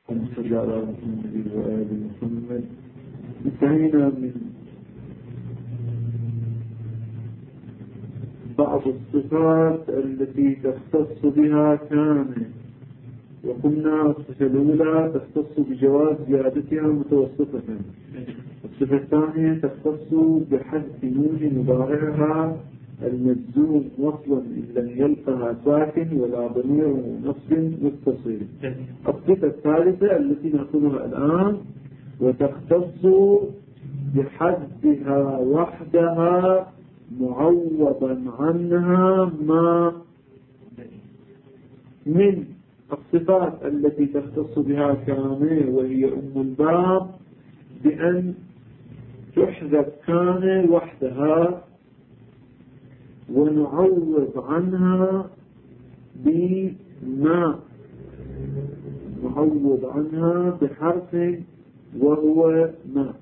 صلى على محمد وآل محمد. انتهينا من بعض الصفات التي تختص بها كان، وقلنا الصفة الأولى تختص بجواز زيادتها متوسطة، الصفة الثانية تختص بحذف نون مضارعها المجزوم وصلا إن لم يلقها ساكن ولا ضمير نصب متصل. الصفة الثالثة التي نأخذها الآن وتختص بحذفها وحدها معوضا عنها ما من الصفات التي تختص بها كان وهي أم الباب بأن تحذف كان وحدها ونعوض عنها بما نعوض عنها بحرف وهو ما.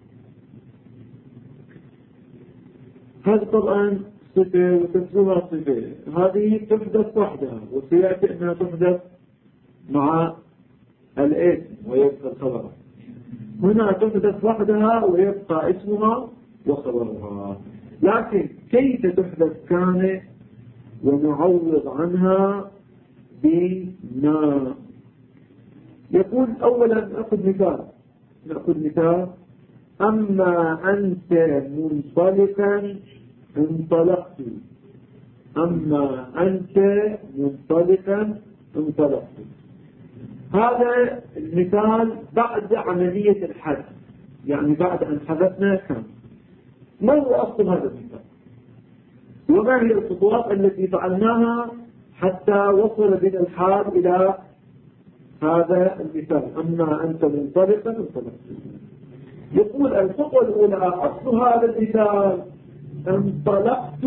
هذا طبعا صفة وتسلوها صفة، هذه تحدث وحدها وسيأتي أنها تحدث مع الاسم ويبقى الخبر. هنا تحدث وحدها ويبقى اسمها وخبرها. لكن كيف تحدث كان ونعوض عنها بما؟ يقول أولا نأخذ مثال أما أنت منطلقا انطلقت، أما أنت منطلقا انطلقت. هذا المثال بعد عملية الحذف، يعني بعد أن حذفنا كان. ما هو أصل هذا المثال؟ وما هي الخطوات التي فعلناها حتى وصل بنا الحال إلى هذا المثال أما أنت منطلقا انطلقت؟ يقول الخطوة الأولى أصل هذا المثال انطلقت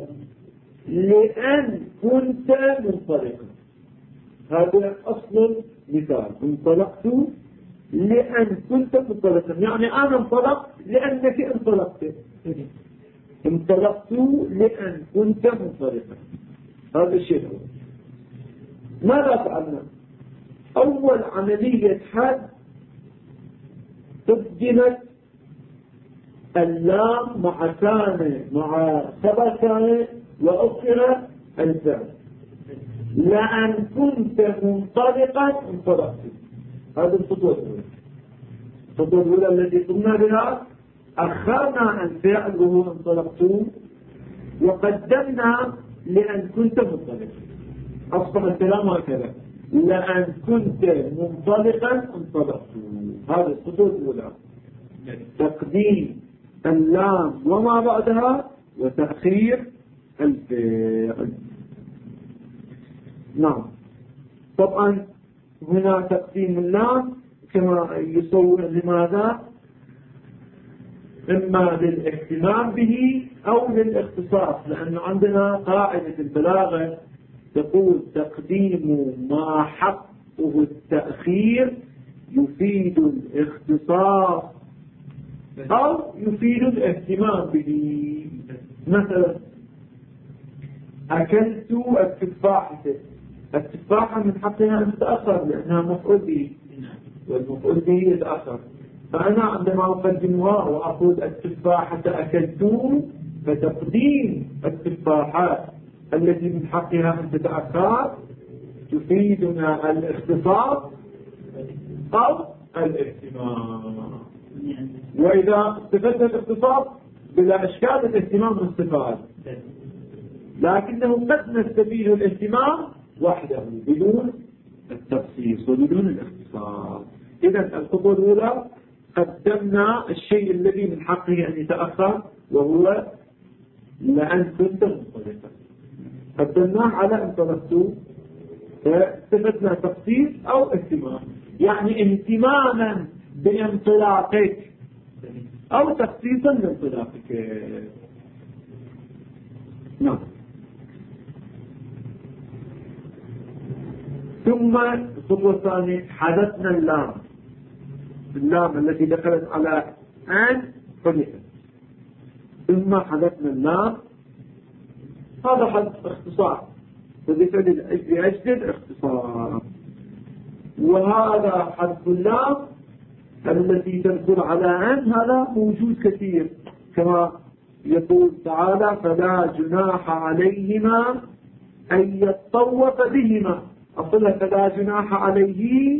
لأن كنت منطلقا. هذا أصل المثال، انطلقت لأن كنت منطلقا، يعني أنا انطلقت لأنك انطلقت. انطلقت لأن كنت منطلقا. هذا الشيء الأول. ماذا فعلنا؟ أول عملية حد قدمت اللام مع كان مع خبر كان وأخر الفعل. لأن كنت منطلقا انطلقت. هذه الخطوة الأولى. الخطوة الأولى التي قمنا بها أخرنا الفعل وهو انطلقت وقدمنا لأن كنت منطلقا. أصبح الكلام هكذا لأن كنت منطلقا انطلقت. هذه الخطوة الأولى، تقديم اللام وما بعدها وتأخير الفعل. نعم. طبعا هنا تقديم اللام كما يصور لماذا؟ إما للاهتمام به أو للاختصاص، لأن عندنا قاعدة البلاغة تقول تقديم ما حقه التأخير يفيد الاختصاص أو يفيد الاهتمام به. مثلا أكلت التفاحة، التفاحة من حقها أن تتأخر لأنها مفعول به والمفعول به يتأخر. فأنا عندما أقدمها وأقول التفاحة أكلت فتقديم التفاحة التي من حقها أن تتأخر تفيدنا الاختصاص أو الاهتمام. وإذا استفدنا الاختصاص بلا إشكال الاهتمام مستفاد، لكنه قد نستفيد الاهتمام وحده بدون التخصيص وبدون الاختصاص. إذا الخطوة الأولى قدمنا الشيء الذي من حقه أن يتأخر وهو لأن كنت منطلقا، قدمناه على انطلقت فاستفدنا تخصيص أو اهتمام، يعني اهتماما بانطلاقك أو تخصيصا لانطلاقك. نعم. ثم الخطوة الثانية حدثنا اللام التي دخلت على أن حدثت، ثم حدثنا اللام. هذا حدث اختصار، وبفعل الأجل اختصار. وهذا حرف اللام التي تدخل على أن هذا موجود كثير، كما يقول تعالى فلا جناح عليهما أن يطوف بهما. أصلها فلا جناح عليه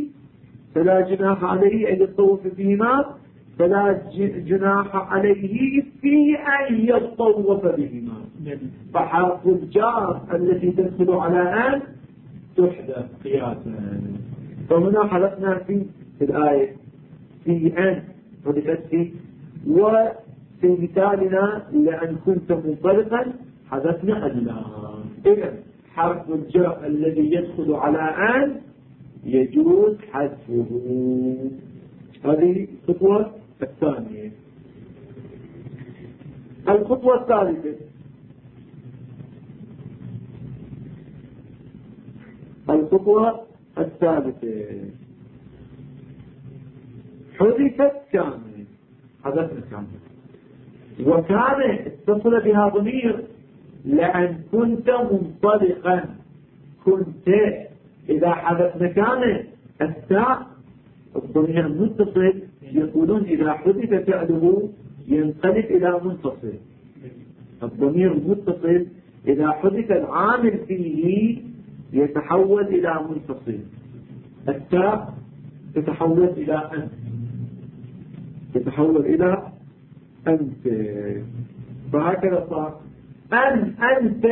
أن يطوف بهما، فلا جناح عليه في أن يطوف بهما. فحرف الجار التي تدخل على أن تحدث قياسا. فهنا حدثنا في الآية في أن حدثت في، وفي مثالنا لأن كنت منطلقا حدثنا اللام. إذن حرف الجر الذي يدخل على أن يجوز حذفه. هذه الخطوة الثانية. الخطوة الثالثة، حذفت كامل، حذفنا كامل، وكان اتصل بها ضمير لأن كنت منطلقا. كنت إذا حذفنا كان التاء الضمير متصل، يقولون إذا حذف فعله ينقلب إلى منفصل. الضمير المتصل إذا حذف العامل فيه يتحول إلى منفصل. التاء تتحول إلى أنت، فهكذا صار أنت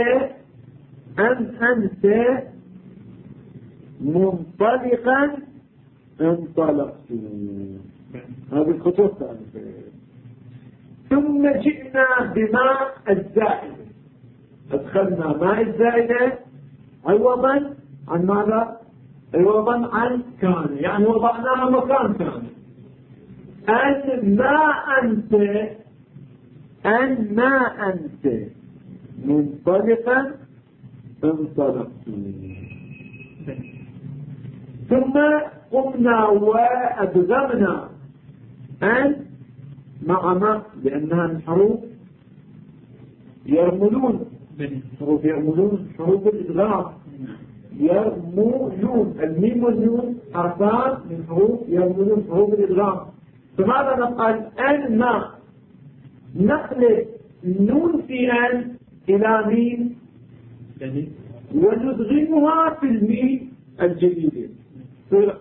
منطلقا انطلقت. هذه الخطوة الثالثة. ثم جئنا بماء الزائدة، أدخلنا ماء الزائدة عوضا عن ماذا؟ عوضا عن كان، يعني وضعناها مكان كان. أن ما أنت منطلقا انطلقت. ثم قمنا وأدغمنا أن مع ما، لأنها من حروف يرملون، حروف الإدغام. يرملون، الميم والنون حرفان من حروف يرملون، حروف الإدغام. فماذا نقل؟ أن ما نقلب نون في أن إلى ميم وندغمها في الميم الجديدة، تصير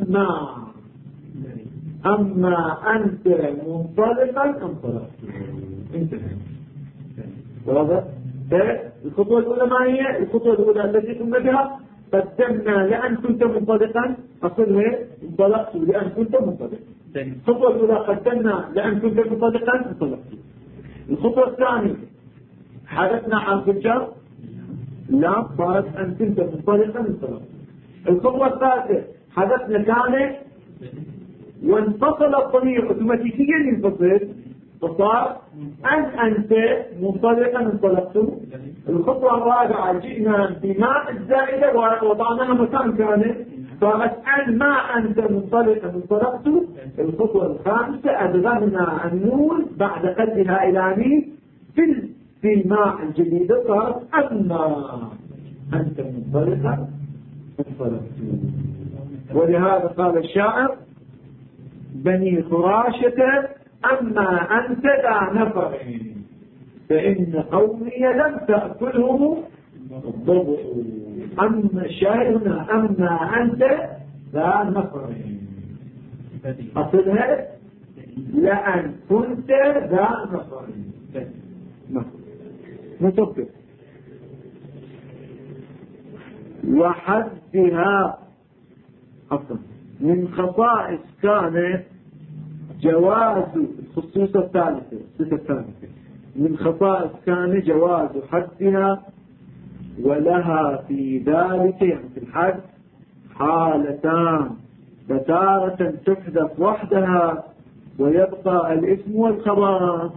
أما أنت منطلقا انطلقت. انتهى. واضح؟ الخطوة الأولى ما هي؟ الخطوة الأولى التي قمنا بها قدمنا لأن كنت منطلقا، أصلها انطلقت لأن كنت منطلقا. الخطوة الأولى قدمنا لأن كنت منطلقا انطلقت. الخطوة الثانية حدثنا حرف الجر لا، صارت أن كنت منطلقا انطلقت. الخطوة الثالثة حدثنا كان وانفصل الضمير اوتوماتيكيا ينفصل، فصار أنت منطلقا انطلقت. الخطوة الرابعة جئنا بماء الزائدة ووضعناها مكان كان، صارت ما أنت منطلقا انطلقت. الخطوة الخامسة أدغمنا النون بعد قلبها إلى ميم في الماء الجديدة، صارت أما أنت منطلقا انطلقت. ولهذا قال الشاعر بني خراشة أما أنت ذا نفر فإن قومي لم تأكلهم الضبع. أما الشاعر هنا أما أنت ذا نفر، أصلها لأن كنت ذا نفر. متفق. وحدها أصلا من خصائص كان جواز الخصوصة الثالثة، من خصائص كان جواز حدها، ولها في ذلك يعني في الحد حالتان، فتارة تحدث وحدها ويبقى الاسم والخبر،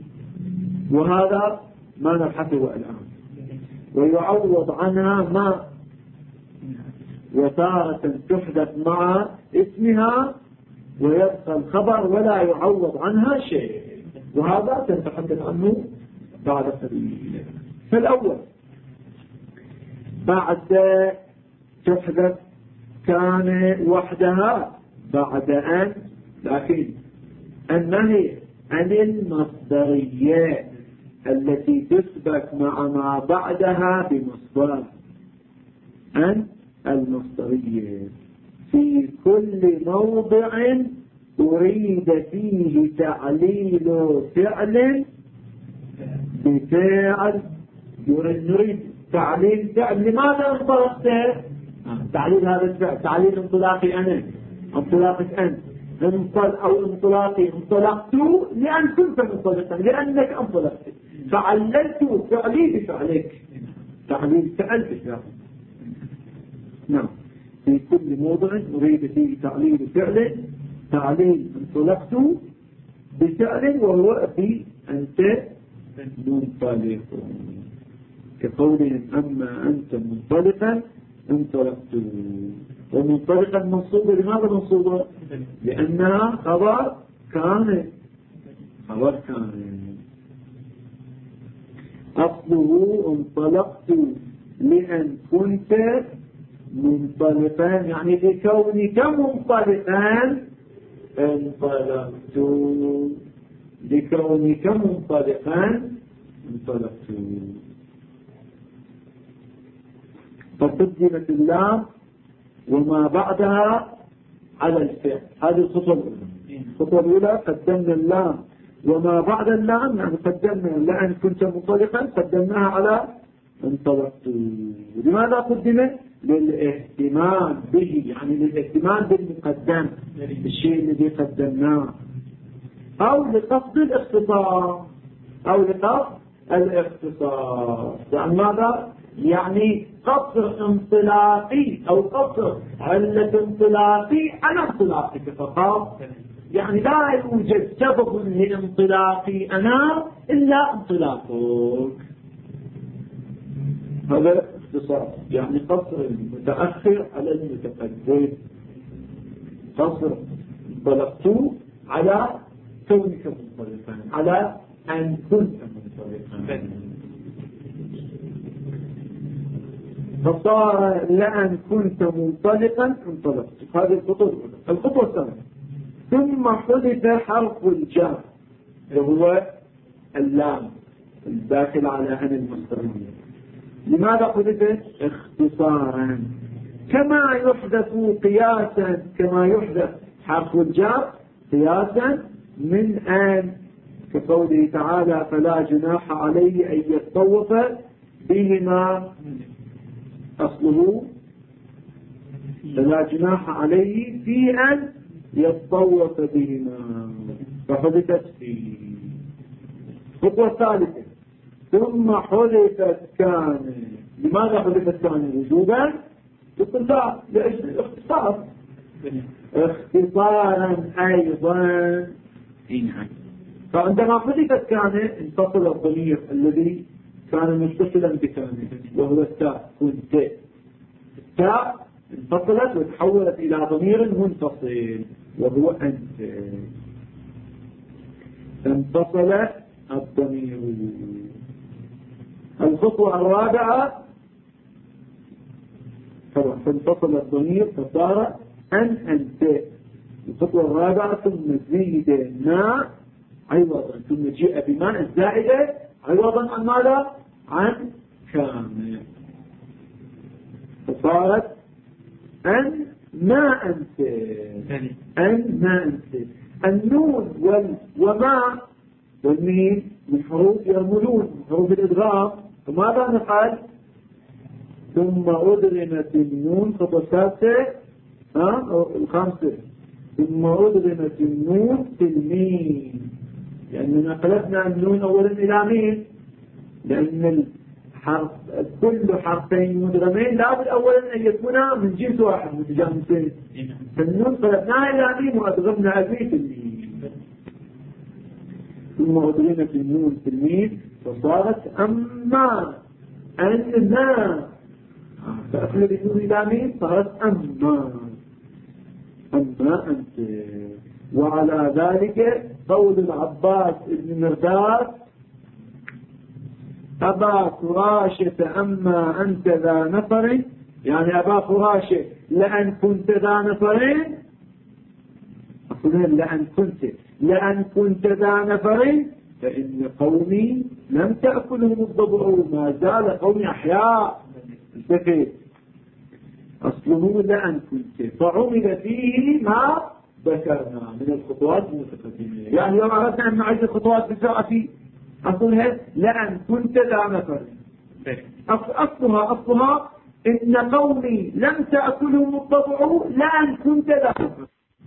وهذا ما نبحثه الآن. ويعوض عنها ما، وتارة تحدث مع اسمها ويبقى الخبر ولا يعوض عنها شيء، وهذا سنتحدث عنه بعد قليل. فالأول بعد تحدث كان وحدها بعد أن، لكن النهي عن المصدرية التي تثبت مع ما بعدها بمصدر، عن المصدرية في كل موضع أريد فيه تعليل فعل بفعل، نريد تعليل فعل. لماذا انطلقت؟ تعليل هذا الفعل تعليل انطلاقي أنا، انطلاقك أنت، أو انطلاقي انطلقت لأن كنت منطلقا، لأنك انطلقت، فعللت فعلي بفعلك، تعليل فعل بفعل. نعم، في كل موضع أريد فيه تعليل فعل، تعليل انطلقت بفعل وهو في أنت منطلق، كقولهم أما أنت منطلقا انطلقت. ومنطلقا منصوبة، لماذا منصوبة؟ لأنها خبر كان، خبر كان. أصله انطلقت لأن كنت منطلقا، يعني لكونك منطلقا انطلقت، لكونك منطلقا انطلقت. فقدمت اللام وما بعدها على الفعل، هذه الخطوة الأولى. الخطوة الأولى قدمنا اللام وما بعد اللام، يعني قدمنا لأن كنت منطلقا قدمناها على انطلقت. لماذا قدمت؟ للاهتمام به، يعني للاهتمام بالمقدم، الشيء الذي قدمناه، أو لقصد الاختصار، أو لقصد الاختصار. يعني ماذا؟ يعني قصر انطلاقي أو قصر علة انطلاقي على انطلاقك فقط، يعني لا يوجد سبب لانطلاقي أنا إلا انطلاقك. هذا اختصار، يعني قصر المتأخر على المتقدم، قصر انطلقت على كونك منطلقا، على أن كنت منطلقا، فصار لأن كنت منطلقا انطلقت. هذه الخطوة الأولى. الخطوة الثانية ثم حذف حرف الجر وهو اللام الداخل على أن المصدرية. لماذا حذف؟ اختصارا، كما يحدث قياسا، كما يحدث حرف الجر قياسا من أن، كقوله تعالى فلا جناح عليه أن يتطوف بهما، أصله فلا جناح عليه في أن يتطوف بهما، فحذفت فيه. الخطوة الثالثة ثم حذفت كان. لماذا حذفت كان وجوبا؟ يقول لا، لأجل الاختصار، اختصارا أيضا. فعندما حذفت كان انفصل الضمير الذي كان متصلا بكان وهو التاء، كنت، التاء انفصلت وتحولت إلى ضمير منفصل وهو أنت، انفصل الضمير. الخطوة الرابعة فانفصل الضمير فصار أنت. الخطوة الرابعة ثم زيد ما عوضا، ثم جاء بماء الزائدة عوضا عن ماذا؟ عن كامل، فصارت أن ما أنت، أن ما أنت. النون وما والميم من حروف يرملون، من حروف الإدغام، فماذا نفعل؟ ثم أدغمت النون، خطوة السادسة الخامسة، ثم أدغمت النون في الميم، لأننا قلبنا النون أولا إلى ميم، لأن الحرف كل حرفين مدغمين لابد أولا أن يكونا من جنس واحد متجانسين، فالنون قلبناها إلى ميم وأدغمنا الميم في الميم. ثم أدغمت النون في الميم فصارت أما أنما، فأخلد النون إلى ميم صارت أما أنت. وعلى ذلك قول العباس بن مرداس أبا فراشة أما أنت ذا نفر، يعني أبا فراشة لأن كنت ذا نفرين، لأن كنت ذا نفرين فإن قومي لم تأكلهم الضبع ما زال قومي أحياء. التفت أصله لأن كنت فعمل فيه ما ذكرنا من الخطوات المتقدمة. يعني لو أردنا أن نعد الخطوات بسرعة في أصلها لأن كنت ذا نفرين. أصلها إن قومي لم تأكلهم الضبع لأن كنت ذا نفرين.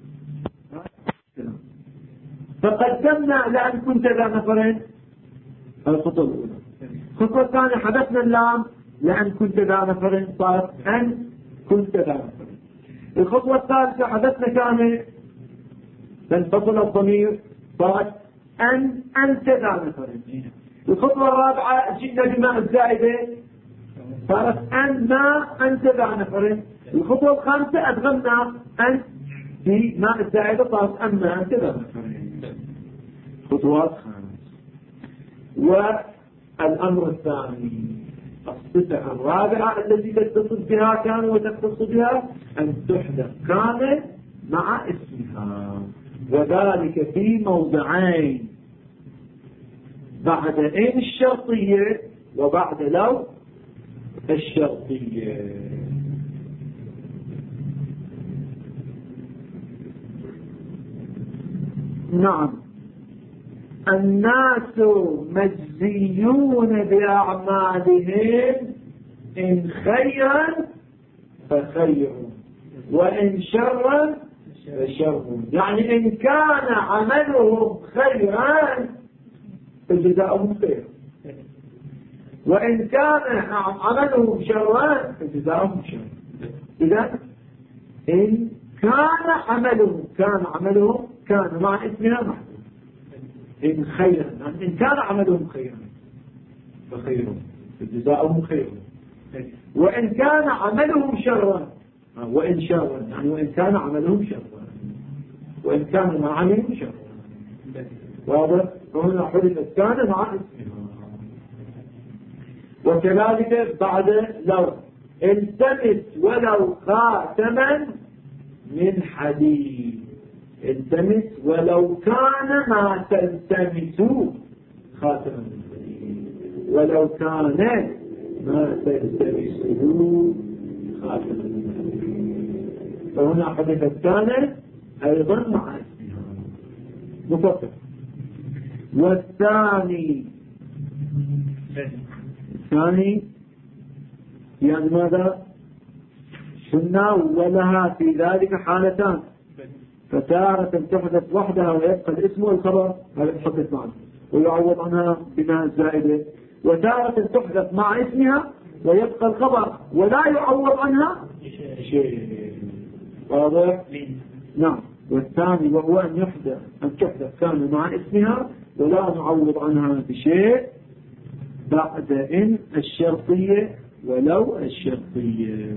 فقدمنا لأن كنت ذا نفرين الخطوة الأولى. الخطوة الثانية حدثنا اللام لأن كنت ذا نفرين صارت أن كنت ذا نفرين. الخطوة الثالثة حدثنا كان تنفصل الضمير صارت أنت ذا نفرين. الخطوة الرابعة جئنا بماء الزائدة صارت ما أنت ذا نفرين. الخطوة الخامسة أدغمنا أن في ماء الزائدة صارت ما أنت ذا نفرين. خطوات خامسة. والأمر الثاني الصفة الرابعة التي تتصل بها كان وتختص بها أن تحدث كان مع اسمها، وذلك في موضعين بعد إن الشرطية وبعد لو الشرطية. نعم الناس مجزيون بأعمالهم إن خيرا فخير وإن شرا فشر. يعني إن كان عملهم خيرا فجزاؤهم خير، وإن كان عملهم شرا فجزاؤهم شر. إذا إن كان عملهم كان مع اسمها محدود إن خيرا، يعني إن كان عملهم خيرا فخير فجزاؤهم خير، وإن كان عملهم شرا وإن شرا، يعني وإن كان عملهم شرا وإن كان ما عملهم شرا. واضح؟ وهنا حدثت كان مع اسمها. وكذلك بعد لو التمس ولو خاتما من حديد. التمس ولو كان ما تلتمس خاتما من حديد، ولو كان ما تلتمسه خاتما من حديد. فهنا حدثت كان أيضا مع اسمها مفكر. والثاني يعني ماذا قلنا؟ ولها في ذلك حالتان، فتارة تحدث وحدها ويبقى الاسم والخبر هذا تحدث معه ويعوض عنها بما الزائدة، وتارة تحدث مع اسمها ويبقى الخبر ولا يعوض عنها شيء. واضح؟ نعم. والثاني وهو أن تحدث كان مع اسمها ولا نعوض عنها بشيء بعد إن الشرطية ولو الشرطية.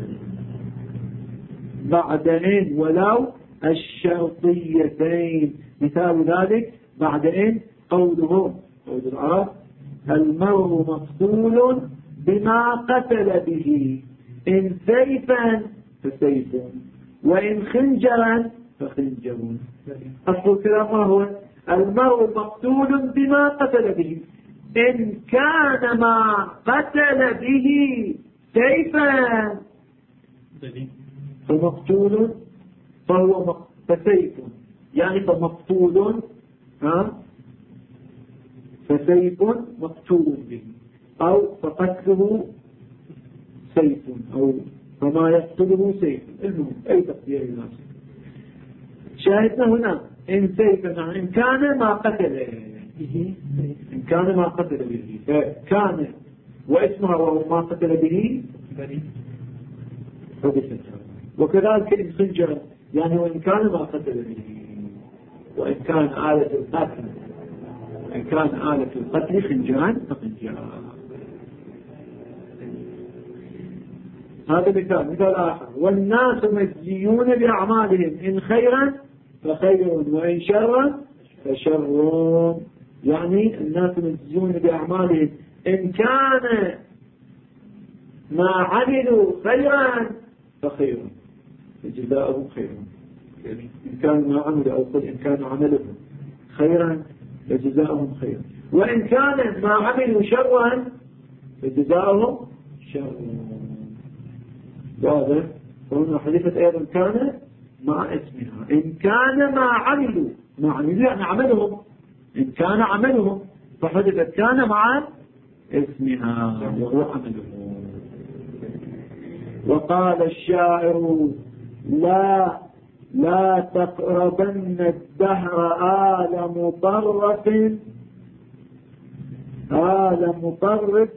بعد إن ولو الشرطيتين. مثال ذلك بعد إن قول العرب المرء مقتول بما قتل به إن سيفا فسيف وإن خنجرا فخنجر. أصل الكلام ما هو؟ المرء مقتول بما قتل به إن كان ما قتل به سيفا فمقتول فهو فسيف، يعني فمقتول فسيف مقتول به، أو فقتله سيف، أو فما يقتله سيف. المهم أي تقدير الناس. شاهدنا هنا إن سيفا يعني إن كان ما قتل به، إن كان ما قتل به فكان واسمها وهو ما قتل به حدثت. وكذلك إن خنجر يعني وإن كان ما قتل به، وإن كان آلة القتل خنجران فخنجران. هذا مثال آخر. والناس مجزيون بأعمالهم إن خيرا فخير وإن شرا فشر. يعني الناس مجزيون بأعمالهم إن كان ما عملوا خيرا فخير فجزاؤهم خيرا. يعني إن كان ما عمل أو قل إن كان عملهم خيرا فجزاؤهم خيرا، وإن كان ما عملوا شرا فجزاؤهم شرا. واضح؟ وهنا حديثة أيضا كان مع اسمها. إن كان ما عملوا يعني عملهم، إن كان عملهم فحدثت كان مع اسمها وهو عملهم. وقال الشاعر لا تقربن الدهر آل مطرف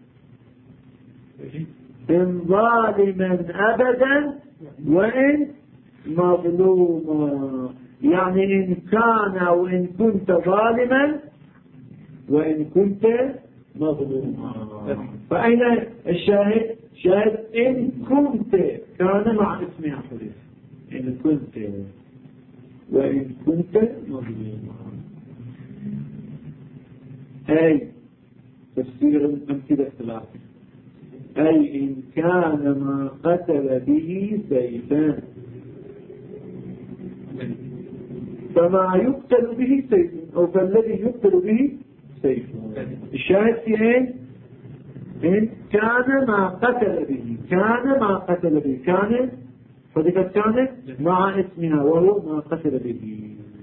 إن ظالما أبدا وإن مظلوما. يعني إن كان وإن كنت ظالما وإن كنت مظلوما. فأين الشاهد؟ شاهد إن كنت كان مع اسمها حديث إن كنت وإن كنت مظلوما. أي تفسير الأمثلة الثلاثة، أي إن كان ما قتل به سيفان فما يقتل به سيف، أو فالذي يقتل به سيف. الشاهد في إيه؟ إن كان ما قتل به، كان فذلك كانت مع اسمها وهو ما قتل به.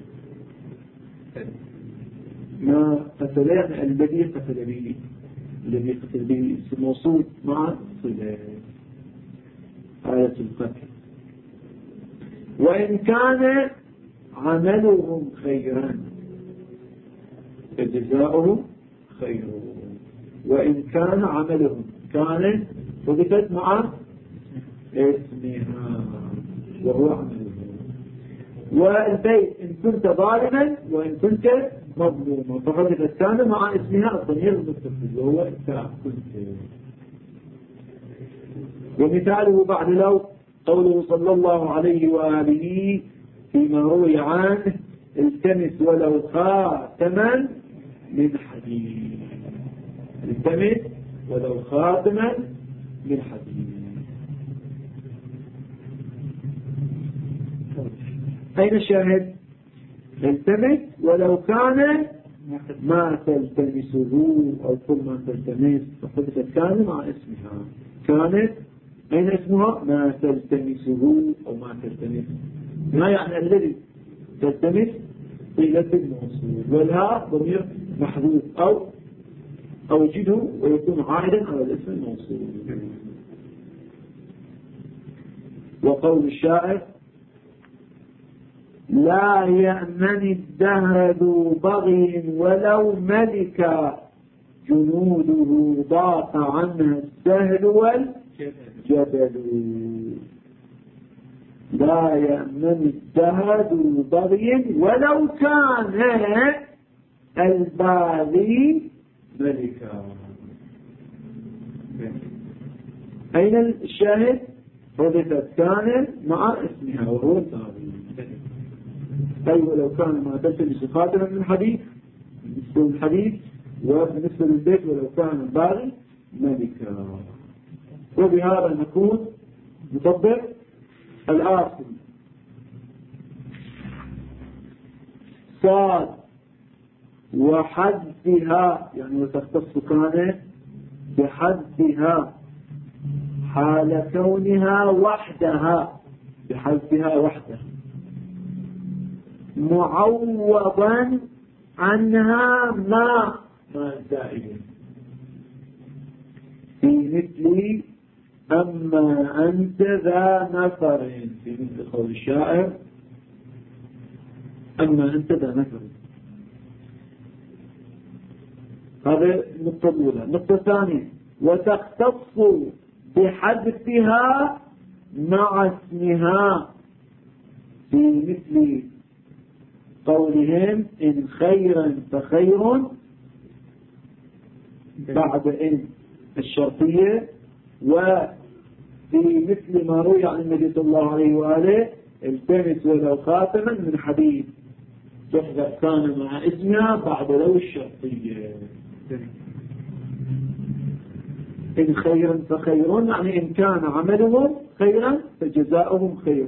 ما قتل يعني الذي قتل به اسم موصول مع صلة آية القتل. وإن كان عملهم خيرا فجزاؤهم خير. وإن كان عملهم كان وقفت مع اسمها وهو عملهم. والبيت إن كنت ظالما وإن كنت مظلوما فقد كان مع اسمها الضمير المتصل وهو كنت. ومثاله بعد لو قوله صلى الله عليه وآله فيما روي عنه التمس ولو خاتما من حديد. التمس ولو خاتما من حديد. أين الشاهد؟ التمس ولو كان ما تلتمسه أو كل ما تلتمس فقدت كان مع اسمها. كانت أين اسمها؟ ما تلتمسه أو ما تلتمس. ما يعني الذي تلتمس قيلة الموصول، والها ضمير محذوف أو جده ويكون عائدا على الاسم الموصول. وقول الشاعر لا يأمن الدهر ذو بغي ولو ملك جنوده ضاق عنها السهل والجبل. لا يأمن الدهر ذو بغي ولو كان الباغي ملكا. أين الشاهد؟ حدثت كان مع اسمها وهو الباغي. أي ولو كان ما تلتمس خاتما من حديد بالنسبة للحديد، وبالنسبة للبيت ولو كان الباغي ملكا. وبهذا نكون نطبق الآخر. صاد وحدها يعني وتختص كان بحدها حال كونها وحدها، بحدها وحدها معوضا عنها ما زائد في مثل أما أنت ذا نفر، في مثل قول الشاعر أما أنت ذا نفر. هذا النقطة الأولى. النقطة الثانية وتختص بحذفها مع اسمها في مثل قولهم إن خيرا فخير بعد إن الشرطية. وفي مثل ما روي عن النبي صلى الله عليه وآله التمس ولو خاتما من حديد تحذف كان مع اسمها بعد لو الشرطية. إن خيرا فخير يعني إن كان عملهم خيرا فجزاؤهم خير.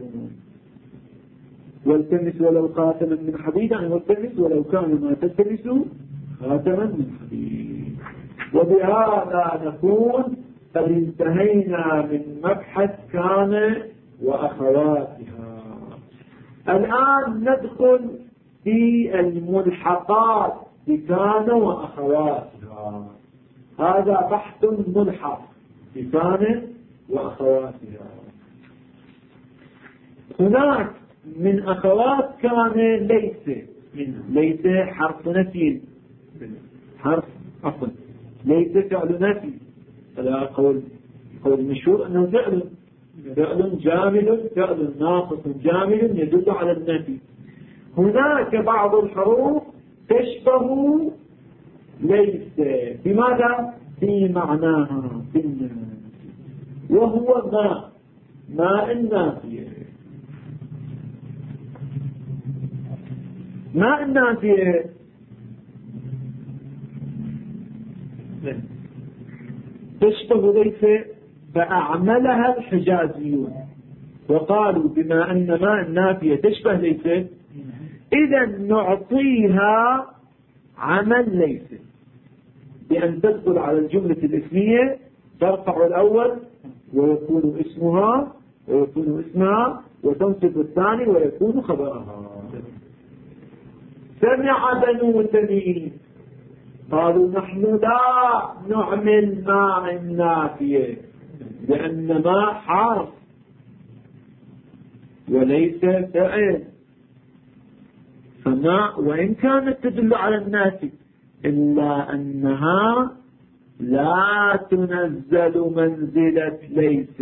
والتمس ولو خاتما من حديد، يعني والتمس ولو كان ما تلتمس خاتما من حديد. وبهذا نكون قد انتهينا من مبحث كان وأخواتها. الآن ندخل في الملحقات بكان وأخواتها. هذا بحث ملحق بكان وأخواتها. هناك من أخوات كان ليس حرف نفي، ليس فعل نفي. هذا قول مشهور أنه فعل جامل، فعل ناقص جامل يدل على النفي. هناك بعض الحروف تشبه ليس، بماذا؟ في معناها، في النفي، وهو ما النافية. ما النافية تشبه ليس، فأعملها الحجازيون وقالوا بما أن ما النافية تشبه ليس، إذا نعطيها عمل ليس، بأن تدخل على الجملة الاسمية ترفع الأول ويكون اسمها وتنصب الثاني ويكون خبرها. سمع بنو تميم قالوا نحن لا نعمل ما النافية، لأن ما حرف وليس فعل، فما وإن كانت تدل على النافي إلا أنها لا تنزل منزلة ليس.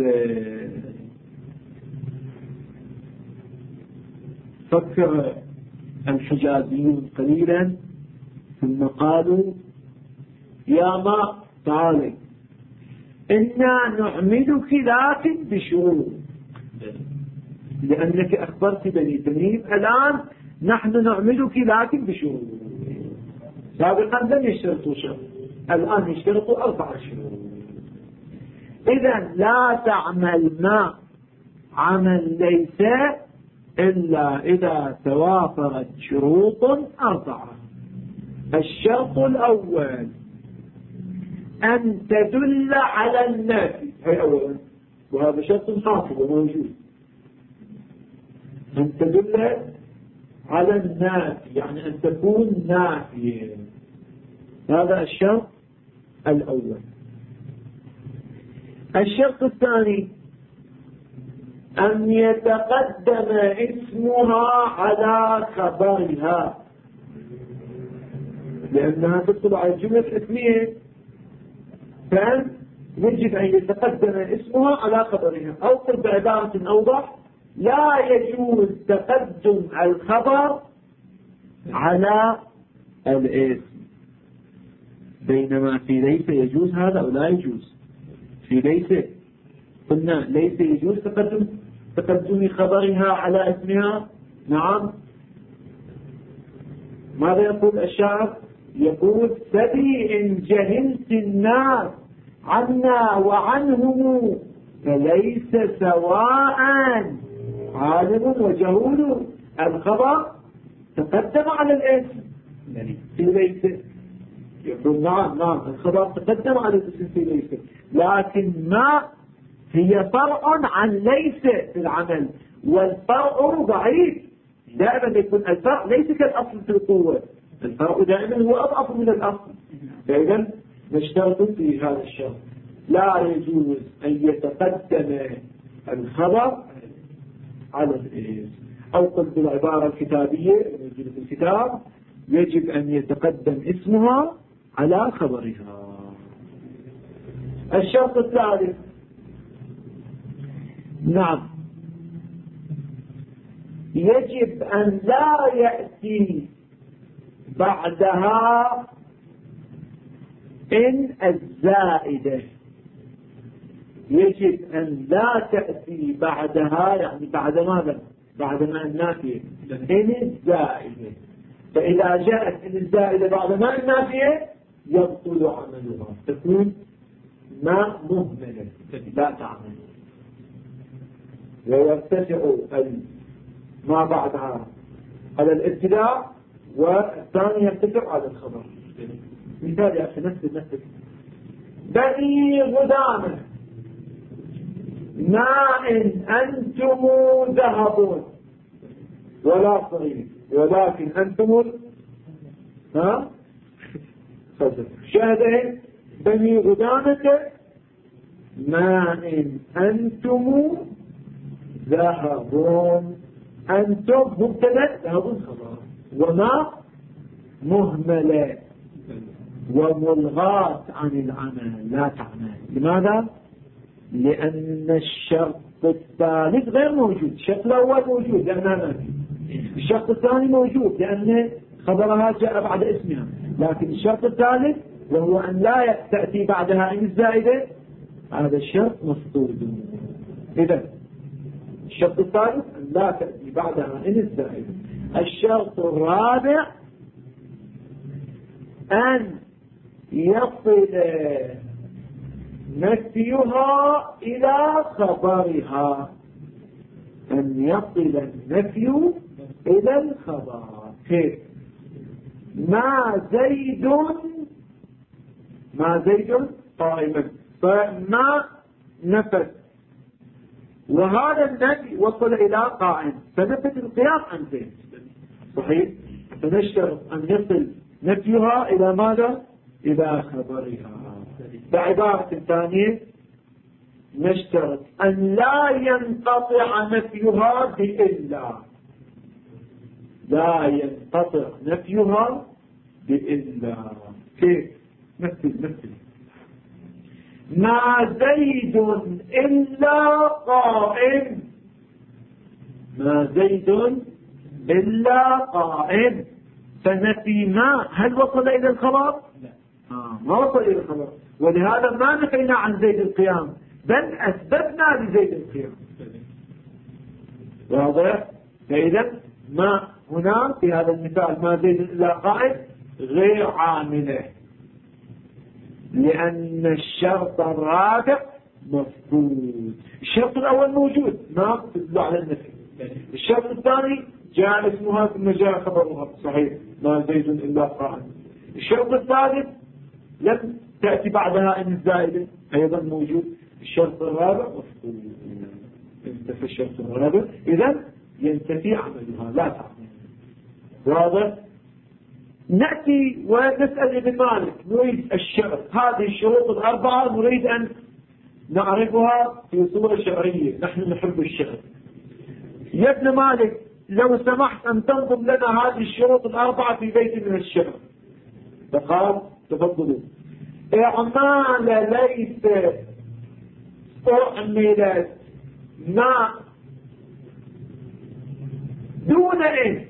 فكر الحجازيون قليلا ثم قالوا يا ما تعالي إنا نعملك لكن بشروط، لأنك أخبرت بني تميم الآن نحن نعملك لكن بشروط. سابقا لم يشترطوا شرط، الآن يشترطوا 4 شروط. إذا لا تعمل ما عمل ليس إلا إذا توافرت شروط 4. الشرط الأول أن تدل على النافي، هي أولا، وهذا شرط حاصل وموجود. أن تدل على النافي يعني أن تكون نافية، هذا الشرط الأول. الشرط الثاني أن يتقدم اسمها على خبرها، لأنها تدخل على الجملة الاسمية، فيجب أن يتقدم اسمها على خبرها. أو قل بعبارة أوضح، لا يجوز تقدم الخبر على الاسم، بينما في ليس يجوز هذا أو لا يجوز. في ليس قلنا ليس يجوز تقدم خبرها على اسمها. نعم. ماذا يقول الشاعر؟ يقول سبي إن جهلت الناس عنا وعنهم فليس سواء عالم وجهول. الخبر تقدم على الاسم في ليس. يقول نعم الخبر تقدم على الاسم في ليس، لكن ما هي فرع عن ليس في العمل، والفرع ضعيف. دائما يكون الفرع ليس كالأصل في القوة، الفرع دائما هو أضعف من الأصل. فإذا نشترط في هذا الشرط لا يجوز أن يتقدم الخبر على الاسم. أو قلت بالعبارة الكتابية الموجودة في الكتاب يجب أن يتقدم اسمها على خبرها. الشرط الثالث نعم يجب أن لا يأتي بعدها إن الزائدة، يجب أن لا تأتي بعدها، يعني بعد ماذا؟ بعد ما النافية إن الزائدة. فإذا جاءت إن الزائدة بعد ما النافية يبطل عملها، تكون ما مهملة لا تعمل. ويرتفع ما بعدها على الابتداء والثاني يرتفع على الخبر. مثال يا أخي نفس بني غدامة ماء أنتم ذهب ولا صغير ولكن أنتم شاهدين بني غدامة ماء أنتم ذهب. أنتم مبتدأ ذهب خبر وما مهملة وملغاة عن العمل لا تعمل. لماذا؟ لأن الشرط الثالث غير موجود. الشرط الأول موجود لأنها نافي. الشرط الثاني موجود لأن خبرها جاء بعد اسمها. لكن الشرط الثالث وهو أن لا تأتي بعدها إن الزائدة هذا الشرط مفقود. إذن الشرط الثالث أن لا تأتي بعدها إن الزائدة. الشرط الرابع أن يصل نفيها إلى خبرها. أن يصل النفي إلى الخبر. كيف؟ ما زيد قائما فما نفت وهذا النفي وصل إلى قائم فنفت القيام عن زيد. صحيح؟ فنشترط أن يصل نفيها إلى ماذا؟ إلى خبرها. بعبارة ثانية نشترط أن لا ينقطع نفيها بإلا. لا ينقطع نفيها بإلا. كيف؟ مثل ما زيد إلا قائم. ما زيد إلا قائم. فنفي ما هل وصل إلى الخبر؟ ما وصل إلى الخبر. ولهذا ما نفينا عن زيد القيام بل أثبتنا لزيد القيام. واضح؟ فإذا ما هنا في هذا المثال ما زيد إلا قائم غير عامله لأن الشرط الرابع مفقود. الشرط الأول موجود ما تدل على النفي. الشرط الثاني جاء اسمها ثم جاء خبرها. صحيح ما زيد إلا قائم. الشرط الثالث لم تأتي بعدها إن الزائدة أيضا موجود. الشرط الرابع مفقود. ينتفي الشرط الرابع إذن ينتفي عملها لا تعمل. واضح؟ نأتي ونسأل ابن مالك نريد الشرط. هذه الشروط الأربعة نريد أن نعرفها في صورة شرعية. نحن نحب الشرط. يا ابن مالك لو سمحت أن تنظم لنا هذه الشروط الأربعة في بيت من الشرط. فقال تفضلوا. اعمال ليس أعملت ما دون إن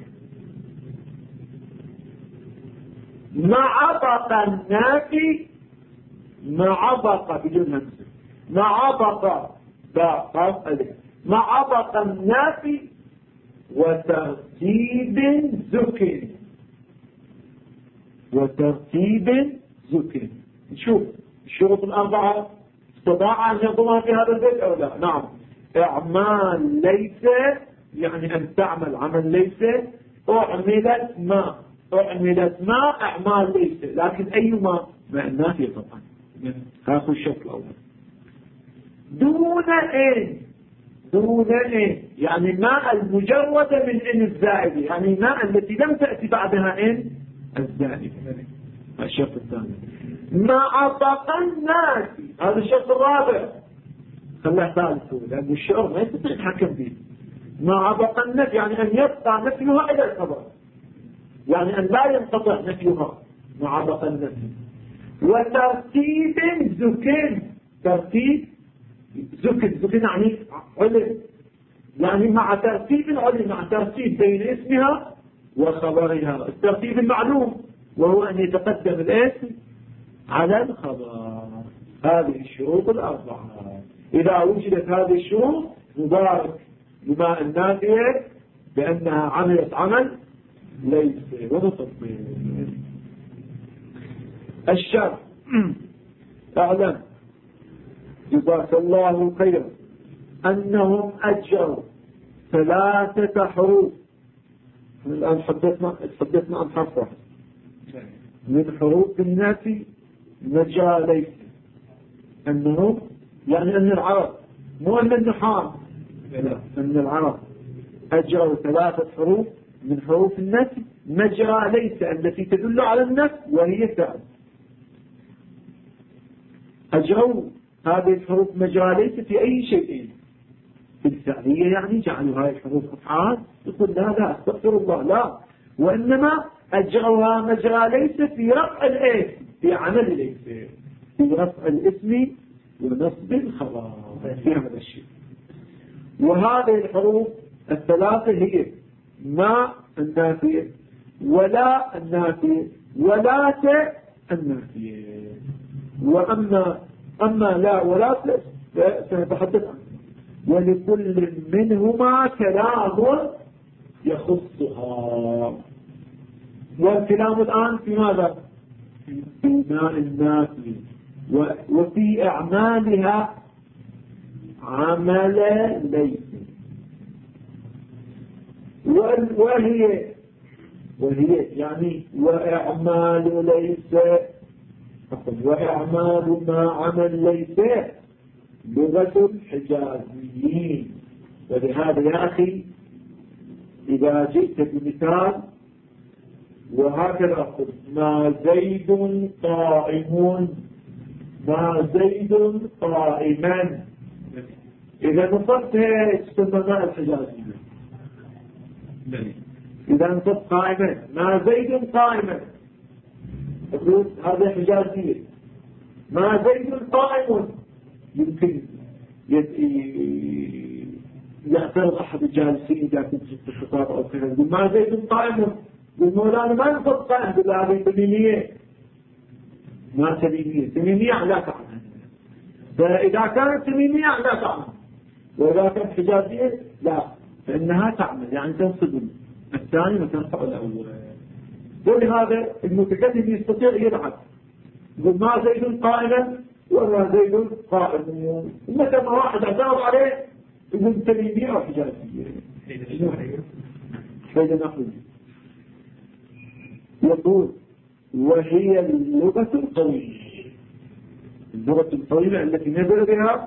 مع بقى النافي مع بقى بدون همزة مع بقى مع بقى النافي وترتيب زكٍ. نشوف الشروط الأربعة استطاع أن يضمها في هذا البيت أو لا. نعم. اعمال ليس يعني أن تعمل عمل ليس. أعملت ما اعمال ليس. لكن أي ما مع النافية طبعا. هذا الشرط الأول. دون إن يعني ما المجردة من إن الزائدة يعني ما التي لم تأتي بعدها إن الزائدة. الشرط الثاني مع بقى النافي. هذا الشرط الرابع خلاه ثالث لأن الشعر ما يستطيع يتحكم به. مع بقى النفي يعني أن يبقى نفيها إلى الخبر يعني أن لا ينقطع نفيها مع بقى النفي. وترتيب زكٍ يعني علم يعني مع ترتيب علم مع ترتيب بين اسمها وخبرها. الترتيب المعلوم وهو أن يتقدم الاسم على الخبر. هذه الشروط الأربعة. إذا وجدت هذه الشروط نبارك لما النافية بأنها عملت عمل ليس ونطبق. الشرط اعلم جزاك الله خيرا أنهم أجروا 3 حروف. الآن حدثنا عن حرف واحد من حروف النفي نجا ليس، أنهم يعني أن العرب مو أن النحاة، أن العرب أجروا 3 حروف من حروف النفي مجرى ليس التي تدل على النفي وهي تاء. أجروا هذه الحروف مجرى ليس في أي شيء، في الفعلية يعني جعلوا هذه الحروف أفعال، يقول لا استغفر الله، لا، وإنما أجروها مجرى ليس في رفع الاسم، في عمل ليس، في رفع الاسم ونصب الخبر، في هذا الشيء. وهذه الحروف 3 هي ما النافية، ولا النافية، ولا النافية. أما لا ولا سنتحدث عنه. ولكل منهما كلام يخصها. والكلام الآن في ماذا؟ في ماء النافية وفي أعمالها عمل ليس. وهي يعني وأعمال ليس، وأعمال ما عمل ليس لغة الحجازيين. ولهذا يا أخي إذا جئت بمثال وهكذا أقول ما زيد قائم، ما زيد قائما، إذا نصبتها تسمى الحجازية. إذا نصبت قائما ما زيد قائما تقول هذا حجازية. ما زيد قائم يمكن يعترض أحد الجالسين إذا كنت في الخطاب أو كذا يقول ما زيد قائم، يقول مولانا ما نصب قائم، يقول هذه تميمية، ما تميمية لا تعمل. فإذا كانت تميمية لا تعمل، وإذا كانت حجازية لا، فإنها تعمل يعني تنصب الثاني وتنصب الأول. ولهذا المتكلم يستطيع يلعب، يقول ما زيد قائما وما زيد قائم، متى ما واحد اعترض عليه يقول تميمية أو حجازية. يقول وهي اللغة القوية، اللغة القوية التي نزل بها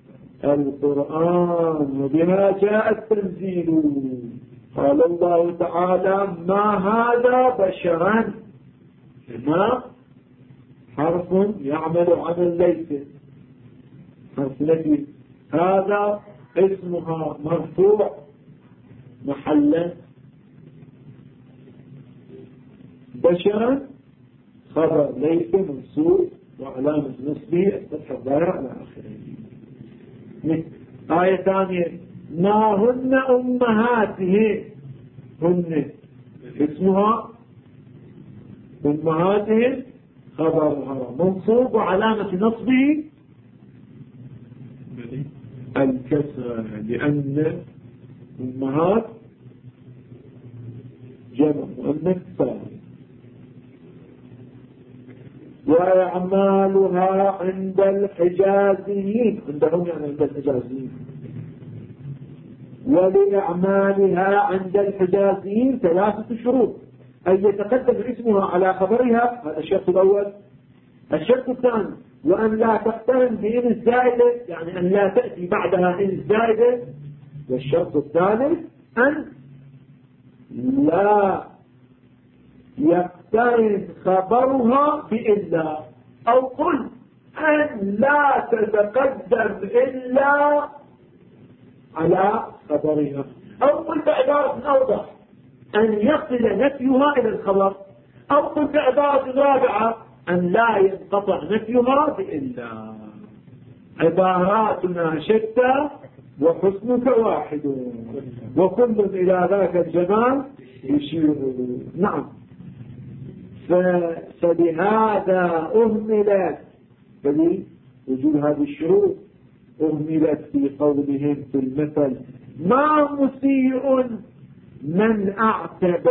القرآن وبها جاء التنزيل. قال الله تعالى ما هذا بشرا، ما حرف يعمل عمل ليس، حرف نفي، هذا اسمها مرفوع محلا، بشرا خبر ليس منصوب وعلامة نصبه الفتح الظاهرة على آخره. آية ثانية ما هن أمهاته، هن اسمها أمهاتهم خبرها منصوب وعلامة نصبه الكسر، لأن أمهات جمع مؤنث سالم. وأعمالها عند الحجازيين، عندهم يعني عند الحجازيين. ولأعمالها عند الحجازيين 3 شروط: أن يتقدم اسمها على خبرها، هذا الشرط الأول. الشرط الثاني وأن لا تقترن بإن الزائدة، يعني أن لا تأتي بعدها إن الزائدة. والشرط الثالث أن لا يقترن خبرها بإلا، أو قل أن لا تتقدم إلا على خبرها، أو قل بعبارة أوضح أن يصل نفيها إلى الخبر، أو قل بعبارة رابعة أن لا ينقطع نفيها بإلا. عباراتنا شتى وحسنك واحد، وكل إلى ذاك الجمال يشير. نعم. فلهذا أهملت، وجود هذه الشروط أهملت في قولهم في المثل ما مسيء من أعتب،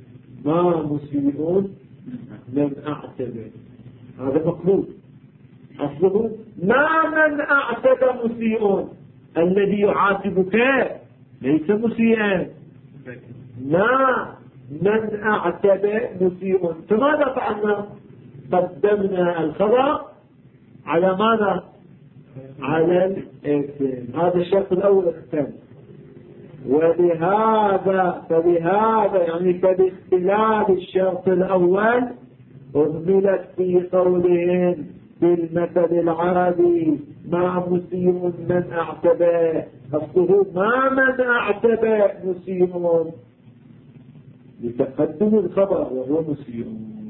ما مسيء من أعتب، هذا مقبول. أصله ما من أعتب مسيء، الذي يعاتبك ليس مسيئا، ما من أعتب مسيء. فماذا فعلنا؟ قدمنا الخبر على ماذا؟ على الاسم. هذا الشرط الأول الثاني. فلهذا يعني فباختلال الشرط الأول أهملت في قولهم بالمثل العربي ما مسيء من أعتبه، أصله ما من أعتبه مسيء، لتقدم الخبر وهو مسيء.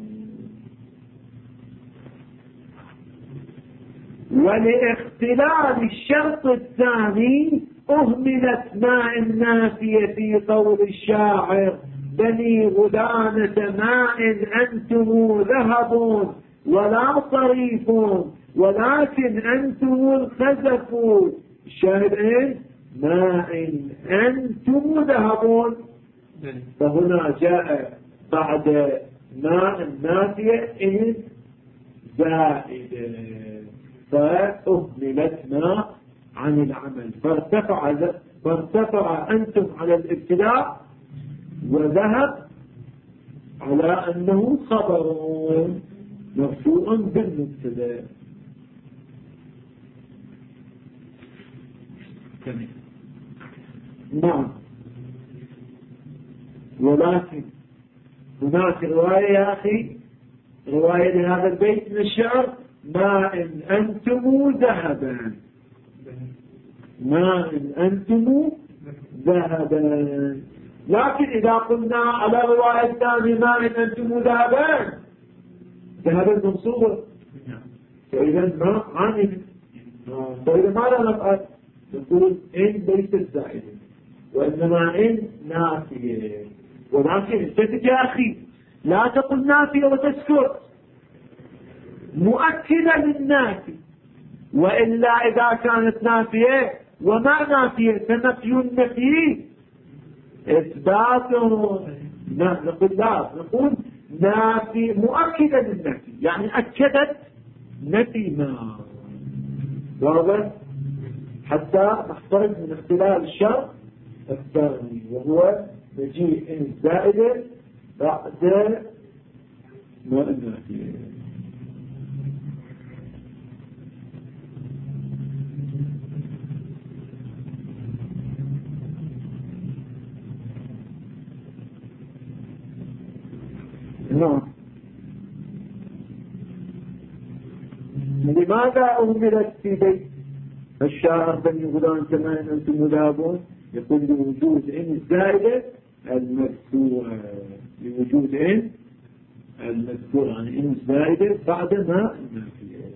ولإختلال الشرط الثاني أهملت ماء النافية في قول الشاعر بني غلامة ماء أنتم ذهب ولا صريف ولكن أنتم الخزف. الشاهد إيه؟ ماء أنتم ذهب، فهنا جاء بعد ماء النافية إن زائدة، فأهملت ماء عن العمل، فارتفع أنتم على الابتداء وذهب على أنه خبر مرفوع بالمبتدا. نعم. ولكن هناك رواية يا أخي، رواية لهذا البيت من الشعر ما إن أنتم ذهبا، ما إن أنتم ذهبا. لكن إذا قلنا على رواية الثانية ما إن أنتم ذهبا، ذهبا منصوبة، فإذا ما عامل، فإذا ماذا نفعل؟ نقول إن ليست زائدة وإنما إن نافية. ولكن التفت يا أخي، لا تقل نافية وتسكت، مؤكدة للنافي، وإلا إذا كانت نافية وما نافية فنفي النفي إثبات. نقول لا، نقول نافي مؤكدة للنفي، يعني أكدت نفي ما. واضح؟ حتى نحترز من اختلال الشرط الثاني وهو مجيء إن الزائدة بعد ما النافية. نعم. لماذا أهملت في بيت الشاعر بني غلام كما أنتم ذهبون؟ يقول لوجود إن الزائدة المذكورة، لوجود إن المذكورة، يعني إن الزائدة بعد ما النافية.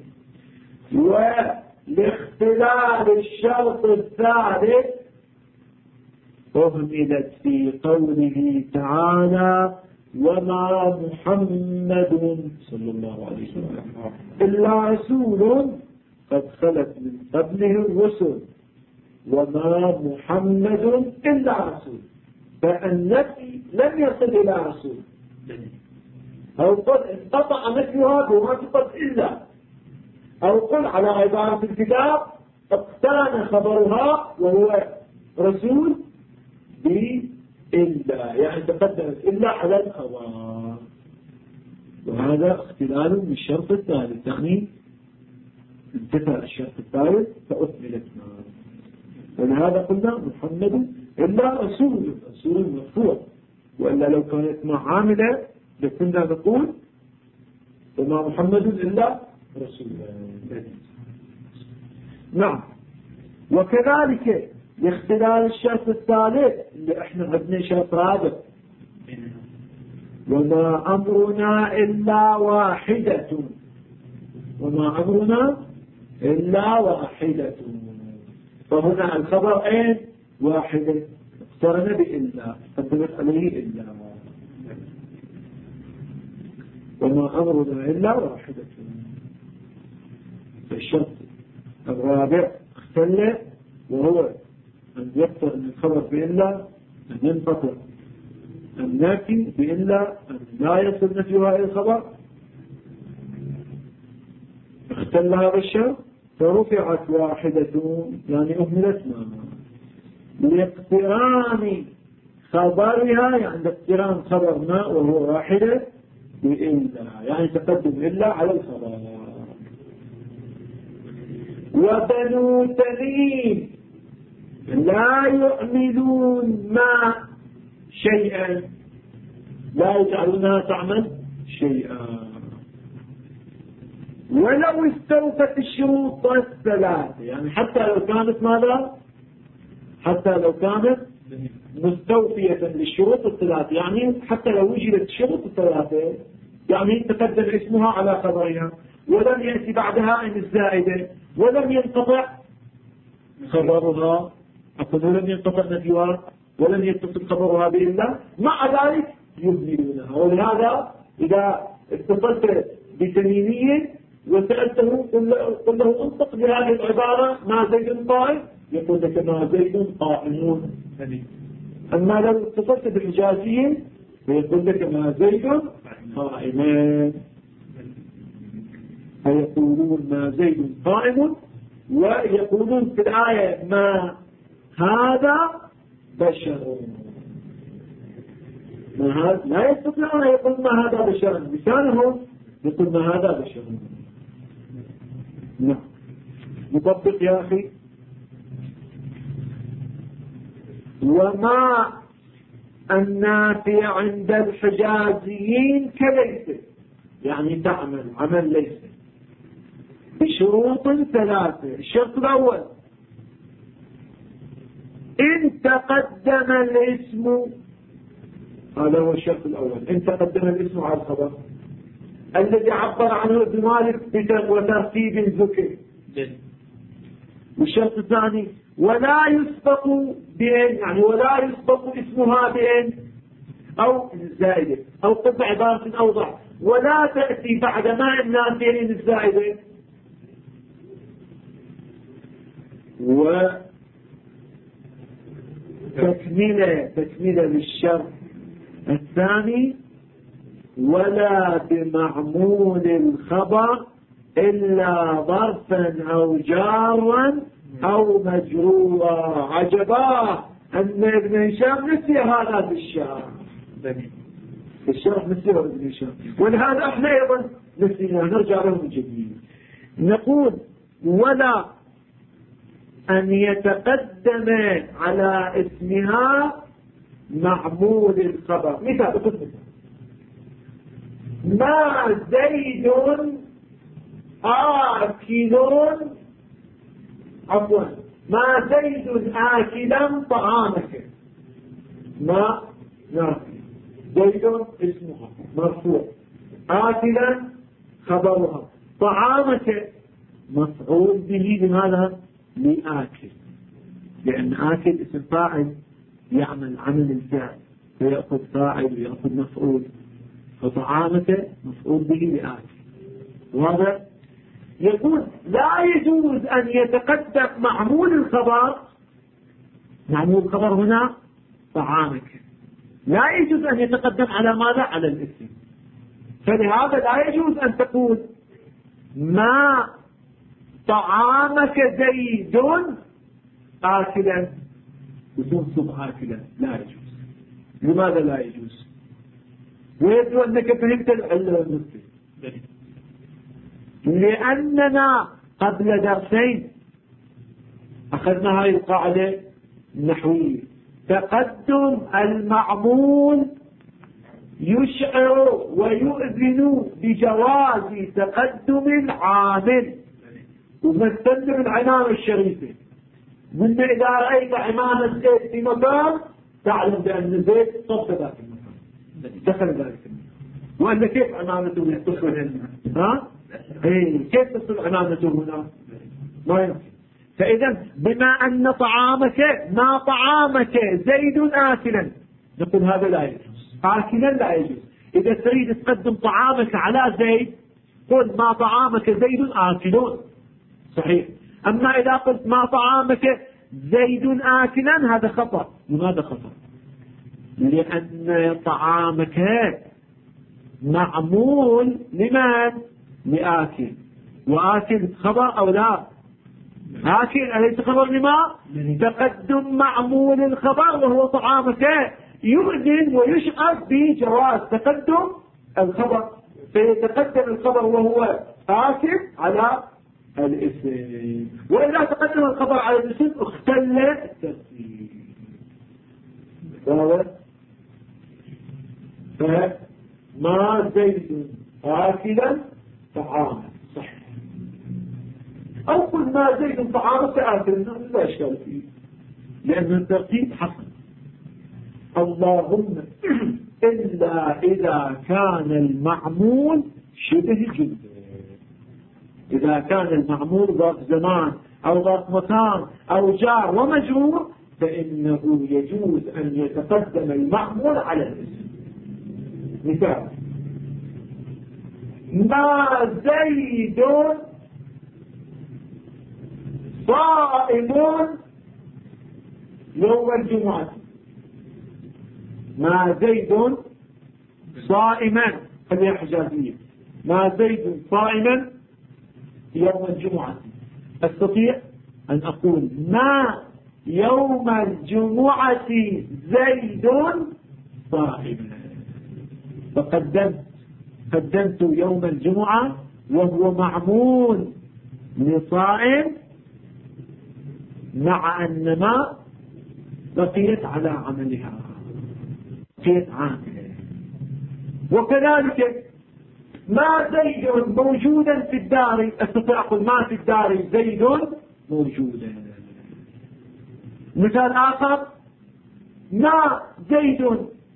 ولاختلال الشرط الثالث أهملت في قوله تعالى وما محمد صلى الله عليه وسلم إلا رسول قد خلت من قبله الرسل وما محمد إلا رسول، فالنفي لم يصل إلى رسول، أو قد انقطع نفيها بما قد إلا، أو قل على عبارة الكتاب اقترن خبرها وهو رسول بإلا، يعني تقدمت إلا على الخبر. وهذا اختلال من الشرط الثالث، يعني انتفى الشرط الثالث فأكملت معه. ولهذا قلنا محمد إلا رسول مرفوع، وإلا لو كانت مع عاملة لكنا نقول وما محمد إلا رسول. نعم. وكذلك لاختلال الشرط الثالث اللي احنا عندنا شرط رابع وما أمرنا إلا واحدة، وما أمرنا إلا واحدة، فهنا الخبر اين؟ واحدة، اقترن بإلا، قدمت عليه إلا، وما أمرنا إلا واحدة. الشرط الرابع اختل وهو أن يقترن الخبر بإلا، أن ينقطع النافي بإلا، أن لا يصل نفيها إلى الخبر. اختلها بالشرط فرفعت واحدة يعني أهملت لاقتران خبرها، يعني اقتران خبر ما وهو واحدة بإلا، يعني تقدم إلا على الخبر. وبنو تميم لا يعملون ما شيئا، لا يجعلونها تعمل شيئا ولو استوفت الشروط الثلاثة، يعني حتى لو كانت ماذا؟ حتى لو كانت مستوفية للشروط الثلاثة، يعني حتى لو وجدت الشروط الثلاثة، يعني تقدم اسمها على خبرها ولم يأتي بعدها ان الزائدة ولم ينقطع خبرها، ولم ينقطع نفيها ولم يتصل خبرها بإلا، مع ذلك يبنونها. ولهذا إذا اتصلت بتميمية وسألته قل له انطق بهذه العبارة ما زيد قائم، يقول لك ما زيد قائمون. أما لو اتصلت بالحجازية فيقول لك ما زيد قائمان، فيقولون ما زيد قائم، ويقولون في الآية ما هذا بشر. ما هذا لا يستطيعون أن يقول ما هذا بشر، لسانهم يقول ما هذا بشر. نعم نطبق يا أخي. وما النافع عند الحجازيين كليس، يعني تعمل عمل ليس بشروط ثلاثة. الشرط الأول إن تقدم الاسم، هذا هو الشرط الأول، إن تقدم الاسم على الخبر الذي عبر عنه ابن مالك وترتيب ذكر. والشرط الثاني ولا يسبق بإن، يعني ولا يسبق اسمها بإن أو الزائدة، أو قطع عبارة أوضح ولا تأتي بعد ما النافع الزائدة. تكملة للشرط الثاني ولا بمعمول الخبر إلا ظرفا أو جارا أو مجرورا. عجبا أن ابن هشام نسي هذا بالشرح، الشرح نسيه ابن هشام، ولهذا احنا أيضا نسينا، نرجع له من جديد. نقول ولا أن يتقدم على اسمها معمول الخبر. مثال ما زيد آكل، عفوا ما زيد آكلا طعامك، ما نافع، زيد اسمها مرفوع، آكلا خبرها، طعامك مفعول به. لماذا؟ لآكل، لأن آكل اسم فاعل يعمل عمل الفعل فيأخذ فاعل ويأخذ مفعول، فطعامك مفعول به لآكل. وهذا يقول لا يجوز أن يتقدم معمول الخبر، معمول الخبر هنا طعامك، لا يجوز أن يتقدم على ماذا؟ على الاسم. فلهذا لا يجوز أن تقول ما طعامك زيد آكلا وتنصب آكلا، لا يجوز. لماذا لا يجوز؟ ويبدو أنك فهمت العلة والنكتة. لأننا قبل درسين أخذنا هذه القاعدة النحوية، تقدم المعمول يشعر ويؤذن بجواز تقدم العامل. ومثلنا بالعمامة الشريفة، من إذا رأيت عمامة زيد في مكان تعلم بأن زيد صف ذاك المكان، دخل ذلك المكان. وأن كيف عمامته تدخل هنا؟ ها؟ كيف تصل عمامته هنا؟ ما يمكن. فإذا بما أن طعامك ما طعامك زيد آكلا، نقول هذا لا يجوز، آكلا لا يجوز. إذا تريد تقدم طعامك على زيد قل ما طعامك زيد آكلون، صحيح. أما إذا قلت ما طعامك زيد آكلا هذا خطأ. لماذا خطأ؟ لأن طعامك معمول لمن؟ لآكل، وآكل خبر أو لا؟ آكل أليس خبر لما؟ تقدم معمول الخبر وهو طعامك يؤذن ويشعر بجواز تقدم الخبر، فيتقدم الخبر وهو آكل على الاسم، وإذا تقدم الخبر على الاسم اختل الترتيب. فما زيد آكلا طعاما صح، أو قل ما زيد طعامك آكلا لا إشكال فيه، لأن الترتيب حصل. اللهم إلا إذا كان المعمول شبه جدا، إذا كان المعمول ظرف زمان أو ظرف مكان أو جار ومجرور فإنه يجوز أن يتقدم المعمول على الاسم. مثال: ما زيد صائم يوم الجمعة. ما زيد صائما، هذه حجازية. ما زيد صائما يوم الجمعة، أستطيع أن أقول ما يوم الجمعة زيد صائما، فقدمت يوم الجمعة وهو معمول لصائم، مع أن ما بقيت على عملها، بقيت عاملة. وكذلك ما زيد موجودا في الدار، استطيع أقول ما في الدار زيد موجودا. مثال آخر: ما زيد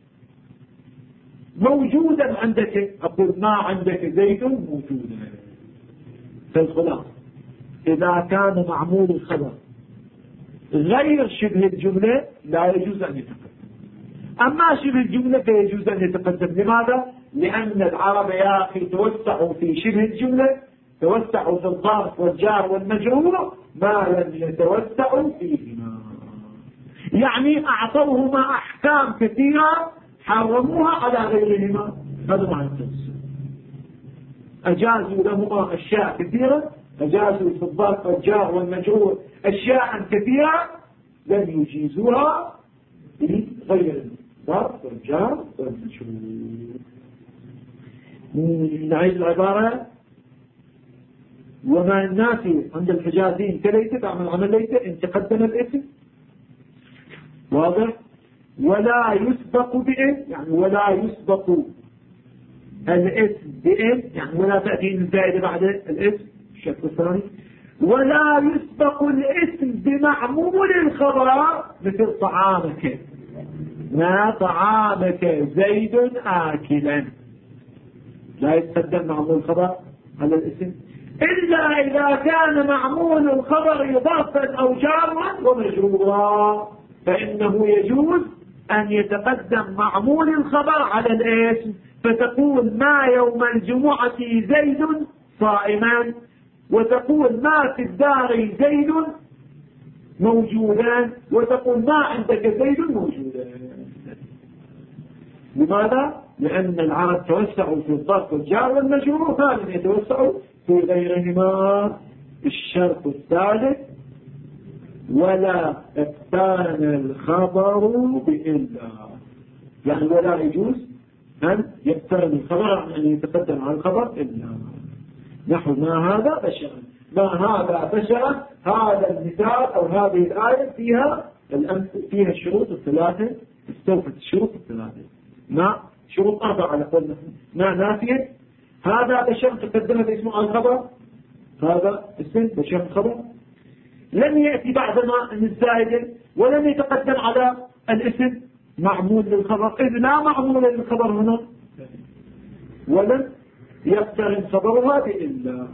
موجودا عندك، أقول ما عندك زيد موجودا. فالخلاص إذا كان معمول الخبر غير شبه الجملة لا يجوز أن يتقدم، أما شبه الجملة فيجوز أن يتقدم. لماذا؟ لأن العرب يا أخي توسعوا في شبه الجملة، توسعوا في الظرف والجار والمجرور ما لم يتوسعوا فيهما، يعني أعطوهما أحكام كثيرة حرموها على غيرهما. هذا معنى التوسع. أجازوا لهما أشياء كثيرة، أجازوا في الظرف والجار والمجرور أشياء كثيرة لم يجيزوها في غير الظرف والجار والمجرور. نعيد العبارة: وما النافي عند الحجازين كليت تعمل عمل ليت إن تقدم الاسم. واضح؟ ولا يسبق بإن، يعني ولا يسبق الاسم بإن، يعني ولا تأتي الزائدة بعد الاسم. الشكل الثاني: ولا يسبق الاسم بمعمول الخبر، مثل طعامك، ما طعامك زيد آكلا، لا يتقدم معمول الخبر على الاسم إلا إذا كان معمول الخبر إضافا أو جارا ومجرورا، فإنه يجوز أن يتقدم معمول الخبر على الاسم، فتقول ما يوم الجمعة زيد صائما، وتقول ما في الدار زيد موجودا، وتقول ما عندك زيد موجودا. لماذا؟ لأن العرب توسعوا في الظرف والجار والمجرور، فلم يتوسعوا في غيرهما. الشرط الثالث: ولا اقترن الخبر بإلا، يعني ولا يجوز أن يقترن الخبر، أن يتقدم على الخبر إلا. نحو ما هذا بشرا، ما هذا بشرا، هذا المثال أو هذه الآية فيها الشروط الثلاثة، استوفت الشروط الثلاثة. ما شروط 4 على قولنا. ما نافية، هذا بشر تقدم باسم على الخبر، هذا اسم بشر الخبر، لم يأتي بعد ما الزائدة، ولم يتقدم على الاسم معمول للخبر، إذ لا معمول للخبر هنا، ولم يقترن خبرها بإلا.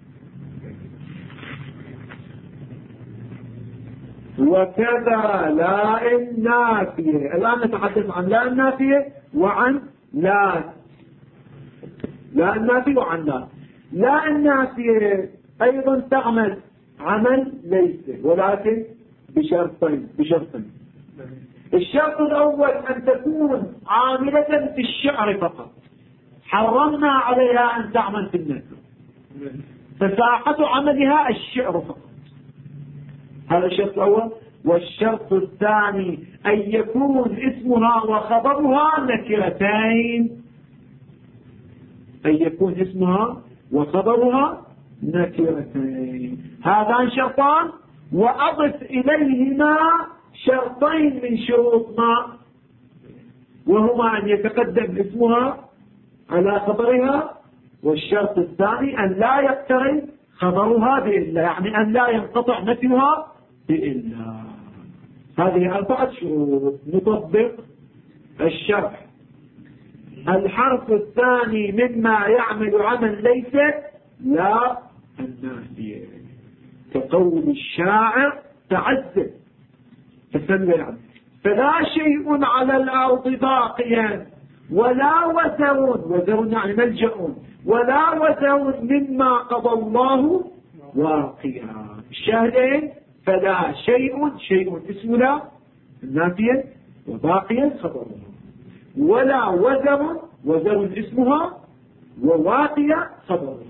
وكذا لا النافية. الآن نتحدث عن لا النافية وعن لا النافية وعن لا النافية أيضا تعمل عمل ليس، ولكن بشرطين. الشرط الأول أن تكون عاملة في الشعر فقط، حرمنا عليها أن تعمل في النثر، فساحة عملها الشعر فقط. هذا الشرط الأول. والشرط الثاني أن يكون اسمها وخبرها نكرتين، أن يكون اسمها وخبرها نكرتين. هذان شرطان، وأضف إليهما شرطين من شروط ما، وهما أن يتقدم اسمها على خبرها، والشرط الثاني أن لا يقترن خبرها بإلا، يعني أن لا ينقطع نفيها بإلا. هذه 4 شروط. نطبق الشرح. الحرف الثاني مما يعمل عمل ليس لا النافية، كقول الشاعر تعذب تسلى يعني فلا شيء على الأرض باقيا ولا وزر يعني ملجأ ولا وزر مما قضى الله واقيا. الشاهدين فلا شيء اسم لا النافية وباقيا خبرها، ولا وزر اسمها وواقيا خبرها.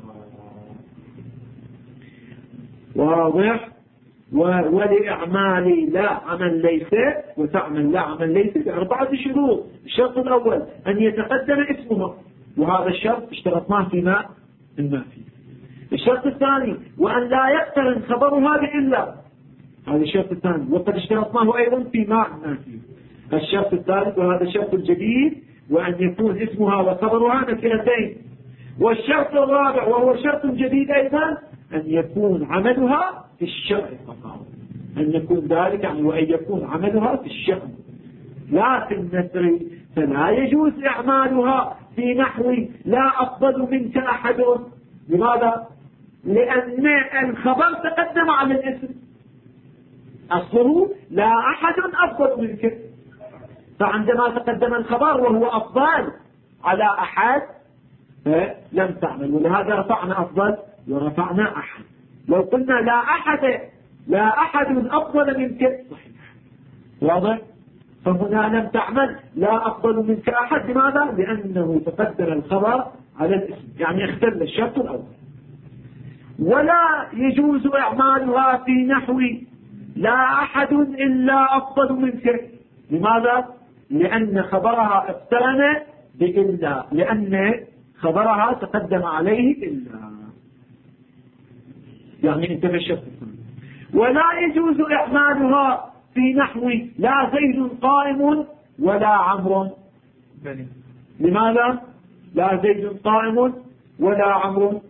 واضح. ولإعمال لا عمل ليس وتعمل لا عمل ليس ب4 شروط. الشرط الأول أن يتقدم اسمها، وهذا الشرط اشترطناه في ماء النافي. الشرط الثاني وأن لا يقترن خبرها بإلا، هذا الشرط الثاني وقد اشترطناه أيضا في ماء النافي. الشرط الثالث وهذا الشرط الجديد وأن يكون اسمها وخبرها نكرتين. والشرط الرابع وهو شرط جديد أيضا أن يكون عملها في الشرع فقط، أن يكون ذلك يعني وأن يكون عملها في الشرع لا في النثر. فلا يجوز إعمالها في نحو لا أفضل منك أحد. لماذا؟ لأن الخبر تقدم على الاسم، أصله لا أحد أفضل منك، فعندما تقدم الخبر وهو أفضل على أحد لم تعمل، ولهذا رفعنا أفضل ورفعنا أحد. لو قلنا لا أحد أفضل منك صحيح واضح، فهنا لم تعمل لا أفضل منك أحد. لماذا؟ لأنه تقدم الخبر على الاسم، يعني اختل الشرط الأول. ولا يجوز إعمالها في نحو لا أحد إلا أفضل منك. لماذا؟ لأن خبرها اقترن بإلا، لأن خبرها تقدم عليه إلا، يعني انتبه الشرط. ولا يجوز إعمالها في نحو لا زيد قائم ولا عمرو. لماذا؟ لا زيد قائم ولا عمرو،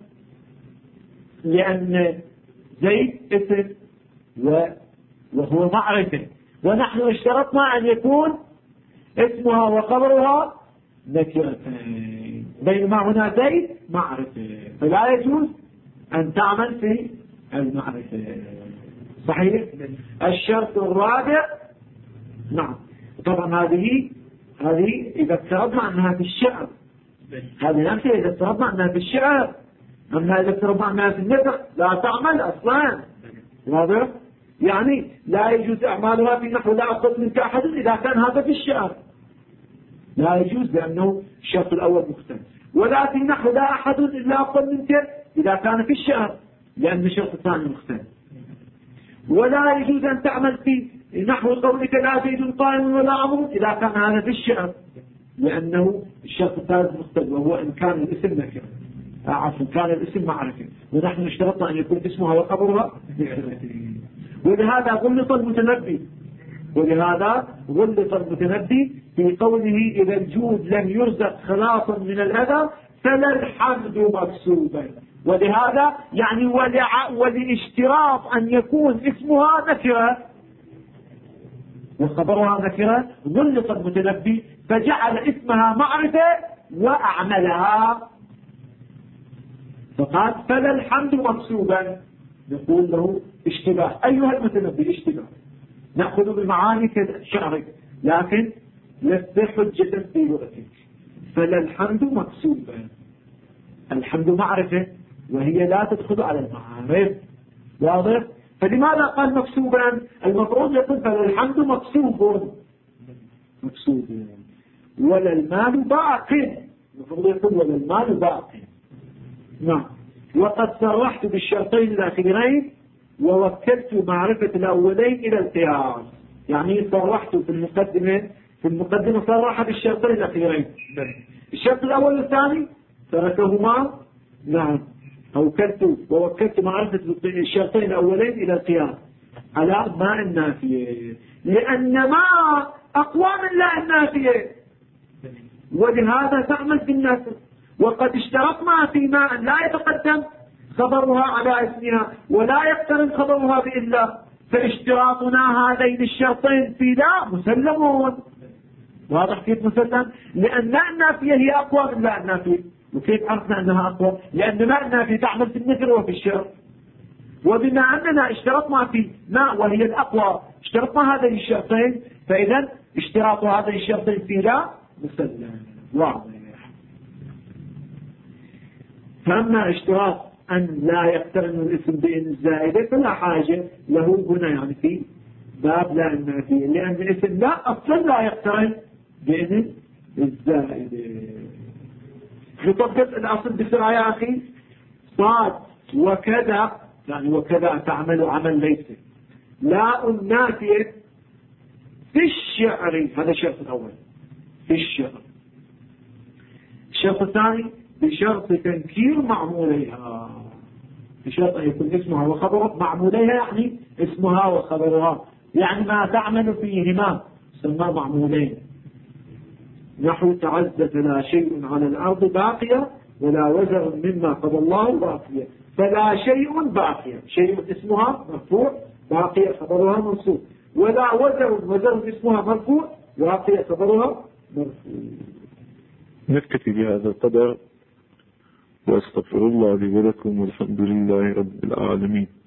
لأن زيد اسم وهو معرفة، ونحن اشترطنا أن يكون اسمها وخبرها نكرتين، بينما هنا زيد معرفة، فلا يجوز أن تعمل في المعرفة. صحيح. الشرط الرابع نعم طبعا هذه إذا افترضنا أنها في الشعر، هذه نفسها إذا افترضنا أنها في الشعر، أما إذا افترضنا أنها في النثر لا تعمل أصلا. واضح؟ يعني لا يجوز إعمالها في نحو لا أفضل منك أحد إذا كان هذا في الشعر، لا يجوز لأنه الشرط الأول مختلف. ولا في نحو لا أحد إلا أفضل منك إذا كان في الشعر، لأن الشرط الثاني مختلف. ولا يجوز أن تعمل في نحو قولك لا زيد قائم ولا عمرو إذا كان هذا في الشعر، لأنه الشرط الثالث مختلف، وهو إن كان الاسم نكرة، عفوا كان الاسم معرفة، ونحن اشترطنا أن يكون اسمها وخبرها نكرتين. ولهذا غلط المتنبي في قوله إذا الجود لم يرزق خلاصا من الأذى فلا الحمد مكسوبا. ولهذا يعني ولاشتراط أن يكون اسمها نكرة وخبرها نكرة غلط المتنبي فجعل اسمها معرفة وأعملها، فقال فلا الحمد مكسوبا. نقول له اشتباه أيها المتنبي، اشتباه، نأخذ بالمعاني كشعرك لكن لست حجة في لغتك. فلا الحمد مكسوبا، الحمد معرفة وهي لا تدخل على المعارف. واضح؟ فلماذا قال مكسوبا؟ المفروض يقول فلا الحمد مكسوب ولا المال باق، المفروض يقول ولا المال باق. نعم. وقد صرحت بالشرطين الأخيرين ووكلت معرفة الأولين إلى القياس. يعني صرحت في المقدمة صرح بالشرطين الأخيرين. الشرط الأول والثاني تركهما. نعم. ووكلت معرفة الشرطين الأولين إلى القياس على ماء النافية، لأن ما أقوى من لا النافية، ولهذا تعمل في الناس. وقد اشترطنا في ماء لا يتقدم خبرها على اسمها ولا يقترن خبرها بإلا، فاشتراطنا هذين الشرطين في لا مسلمون. واضح كيف مسلم؟ لأن لا النافية هي أقوى من لا النافية. وكيف عرفنا أنها أقوى؟ لأن لا النافية تعمل في النفر وفي الشر. وبما أننا اشترطنا في ماء وهي الأقوى اشترطنا هذين الشرطين، فإذا اشتراط هذين الشرطين في لا مسلم. واضح. فأما اشتراط أن لا يقترن الاسم بإن الزائدة فلا حاجة له هنا، يعني في باب لا النافية، لأن الاسم لا أصلا لا يقترن بإن الزائدة. نطبق الأصل بسرعة يا أخي. صاد وكذا، يعني وكذا تعمل عمل ليس لا النافية في الشعر. هذا الشرط الأول في الشعر. الشرط الثاني بشرط تنكير معموليها، بشرط أن يكون اسمها وخبرها معموليها، يعني اسمها وخبرها، يعني ما تعمل فيهما سمى معمولين. نحو تعزت لا شيء على الأرض باقية ولا وزر مما قضى الله باقية. فلا شيء باقية، شيء اسمها مرفوع، باقية خبرها منصوب. ولا وزر اسمها مرفوع، باقية خبرها مرفوع. نكتفي بهذا القدر، واستغفر الله لي ولكم، والحمد لله رب العالمين.